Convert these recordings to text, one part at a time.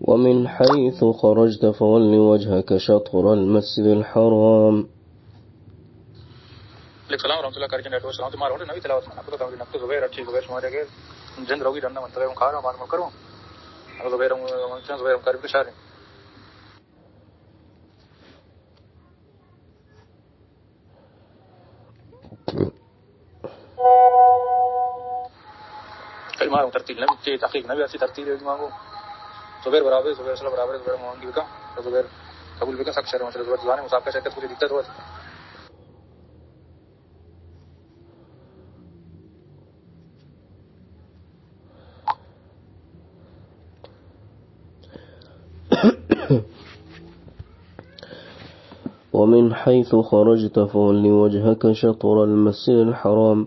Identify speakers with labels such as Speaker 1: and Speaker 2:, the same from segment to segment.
Speaker 1: ومن حيث خرجت فول وجهك شطر المسجد الحرام.
Speaker 2: السلام ورحمة الله وبركاته. السلام तुम्हारा होने नवी तिलावत में आपको ताकि नक्के ज़ुबैर अच्छी ज़ुबैर शुमारे के जंद रोगी डंडा मंतरे हम खा रहा मान करूँ अब ज़ुबैर हम ज़ुबैर हम कर भी शारे कल मारो तरतीब नवी के तहक़ीक़ नवी ऐसी तरतीब है मांगो ज़ुबैर बराबर ज़ुबैर मांगी बिका ज़ुबैर कबूल बिका सब शर्म से ज़ुबैर ज़ुबान मुसाफ़ का शक्कर कुछ दिक्कत हुआ
Speaker 1: ومن حيث خرجت فول وجهك شطر المسجد الحرام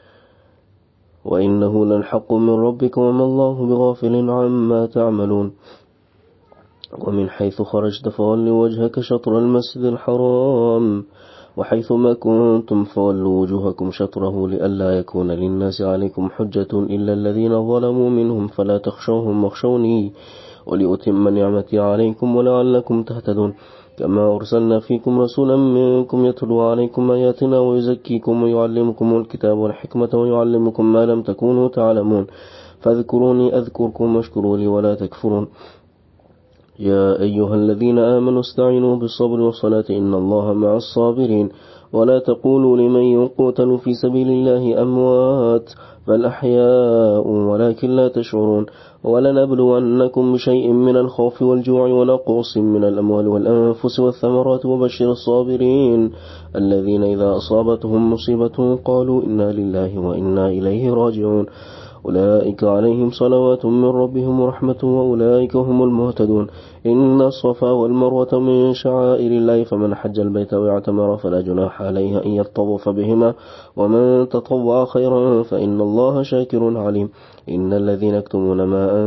Speaker 1: وإنه للحق من ربك وما الله بغافل عما تعملون. ومن حيث خرجت فول وجهك شطر المسجد الحرام وحيث ما كنتم فولوا وجوهكم شطره لئلا يكون للناس عليكم حجة إلا الذين ظلموا منهم فلا تخشوهم واخشوني ولأتم نعمتي عليكم ولعلكم تهتدون. كما أرسلنا فيكم رسولا منكم يتلو عليكم آياتنا ويزكيكم ويعلمكم الكتاب والحكمة ويعلمكم ما لم تكونوا تعلمون فاذكروني أذكركم واشكروا لي ولا تكفرون. يا أيها الذين آمنوا استعينوا بالصبر والصلاة إن الله مع الصابرين ولا تقولوا لمن يقتل في سبيل الله أموات بل أحياء ولكن لا تشعرون. ولنبلونكم بشيء من الخوف والجوع ونقص من الأموال والأنفس والثمرات وبشر الصابرين الذين إذا أصابتهم مصيبة قالوا إنا لله وإنا إليه راجعون أولئك عليهم صلوات من ربهم ورحمة وأولئك هم المهتدون. إن الصفا والمروة من شعائر الله فمن حج البيت واعتمر فلا جناح عليه أن يطوف بهما ومن تطوع خيرا فإن الله شاكر عليم. إن الذين يكتمون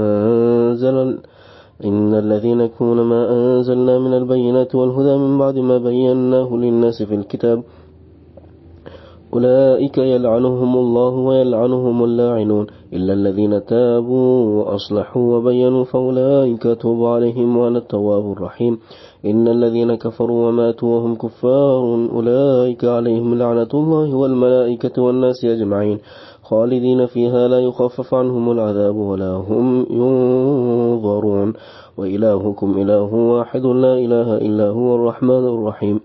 Speaker 1: ما أنزلنا من البينات والهدى من بعد ما بيناه للناس في الكتاب أولئك يلعنهم الله ويلعنهم اللاعنون إلا الذين تابوا وأصلحوا وبينوا فأولئك توب عليهم وأنا التواب الرحيم. إن الذين كفروا وماتوا وهم كفار أولئك عليهم لعنة الله والملائكة والناس أجمعين خالدين فيها لا يخفف عنهم العذاب ولا هم ينظرون. وإلهكم إله واحد لا إله إلا هو الرحمن الرحيم.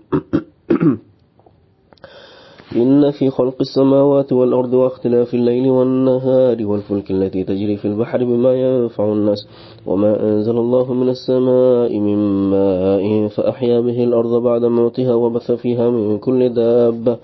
Speaker 1: إن في خلق السماوات والأرض واختلاف الليل والنهار والفلك التي تجري في البحر بما ينفع الناس وما أنزل الله من السماء من ماء فأحيا به الأرض بعد موتها وبث فيها من كل دابة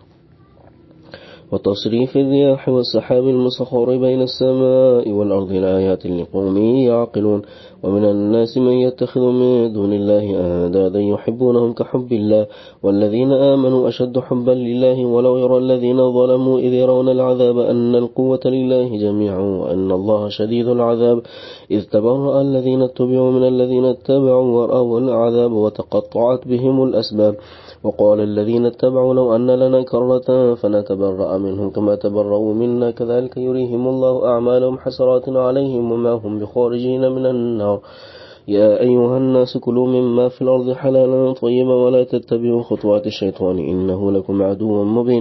Speaker 1: وتصريف الرياح والسحاب المسخر بين السماء والأرض لآيات لقوم يعقلون. ومن الناس من يتخذ من دون الله أندادا يحبونهم كحب الله والذين آمنوا أشد حبا لله ولو يرى الذين ظلموا إذ يرون العذاب أن القوة لله جميعا وأن الله شديد العذاب إذ تبرأ الذين اتبعوا من الذين اتبعوا ورأوا العذاب وتقطعت بهم الأسباب وقال الذين اتبعوا لو أن لنا كرة فنتبرأ منهم كما تبرأوا منا كذلك يريهم الله أعمالهم حسرات عليهم وما هم بخارجين من النار. يا أيها الناس كلوا مما في الأرض حلالا طيبا ولا تتبعوا خطوات الشيطان إنه لكم عدو مبين.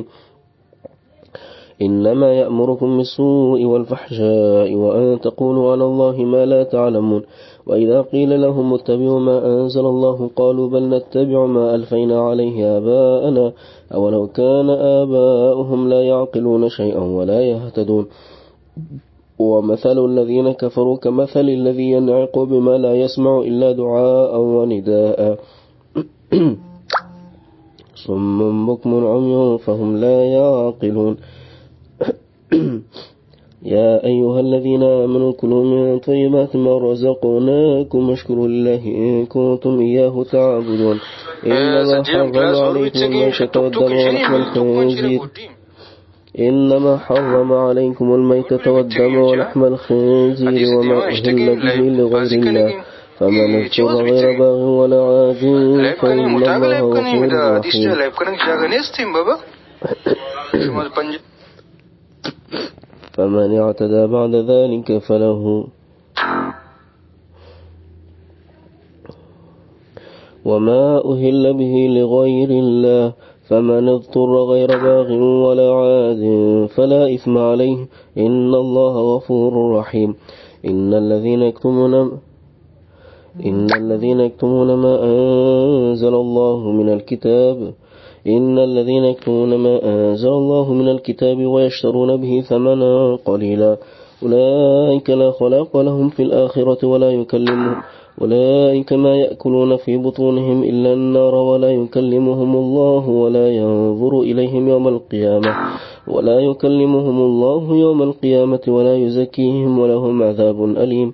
Speaker 1: إنما يأمركم بالسوء والفحشاء وأن تقولوا على الله ما لا تعلمون. وإذا قيل لهم اتبعوا ما أنزل الله قالوا بل نتبع ما ألفينا عليه آباءنا أولو كان آباؤهم لا يعقلون شيئا ولا يهتدون. ومثل الذين كفروا كمثل الذي ينعق بما لا يسمع إلا دعاء ونداء صم بكم عمي فهم لا يعقلون. يا أيها الذين آمنوا كلوا من طيبات ما رزقناكم واشكروا لله إن كنتم إياه تعبدون. إنما حرم عليكم الميتة والدم ولحم الخنزير وما أهل به لغير الله فمن اضطر غير باغ ولا عاد فإن الله غفور رحيم. فمن اعتدى بعد ذلك فله وما أهل به لغير الله فمن اضطر غير باغ ولا عاد فلا إثم عليه إن الله غفور رحيم. إن الذين يكتمون ما أنزل الله من الكتاب ويشترون به ثمنا قليلا أولئك لا خلاق لهم في الآخرة أولئك ما يأكلون في بطونهم إلا النار ولا يكلمهم الله ولا ينظر إليهم يوم القيامة ولا يزكيهم ولهم عذاب أليم.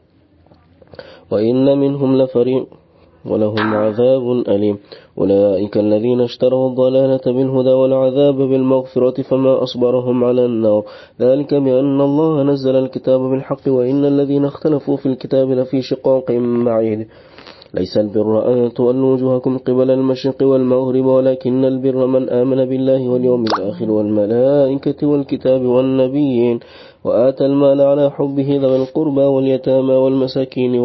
Speaker 1: وإن منهم لفريق ولهم عذاب أليم. أولئك الذين اشتروا الضلالة بالهدى والعذاب بالمغفرة فما أصبرهم على النار ذلك بأن الله نزل الكتاب بالحق وإن الذين اختلفوا في الكتاب لفي شقاق بعيد. ليس البر أن تولوا وجوهكم قبل المشرق والمغرب ولكن البر من آمن بالله واليوم الآخر والملائكة والكتاب والنبيين وآتى المال على حبه ذوي القربى واليتامى والمساكين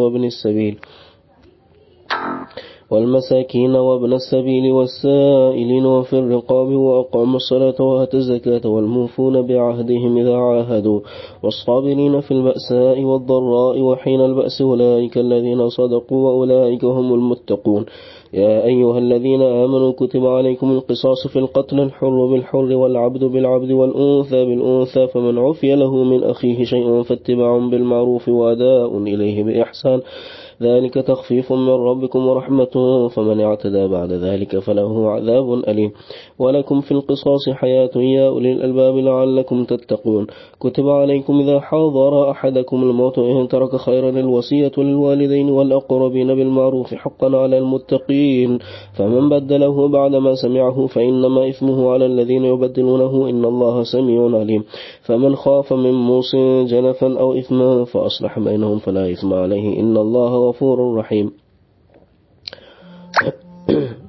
Speaker 1: وابن السبيل والسائلين وفي الرقاب وأقاموا الصلاة وآتوا الزكاة والموفون بعهدهم إذا عاهدوا والصابرين في البأساء والضراء وحين البأس أولئك الذين صدقوا وأولئك هم المتقون. يا أيها الذين آمنوا كتب عليكم القصاص في القتل الحر بالحر والعبد بالعبد والأنثى بالأنثى فمن عفي له من أخيه شيء فاتباع بالمعروف وأداء إليه بإحسان ذلك تخفيف من ربكم ورحمة فمن اعتدى بعد ذلك فله عذاب أليم. ولكم في القصاص حياة يا أولي الألباب لعلكم تتقون. كتب عليكم إذا حضر أحدكم الموت إن ترك خيرا الوصية للوالدين والأقربين بالمعروف حقا على المتقين فمن بدله بعدما سمعه فإنما إثمه على الذين يبدلونه إن الله سميع عليم. فمن خاف من موص جنفا أو إثما فأصلح بينهم فلا إثم عليه إن الله غفور رحيم.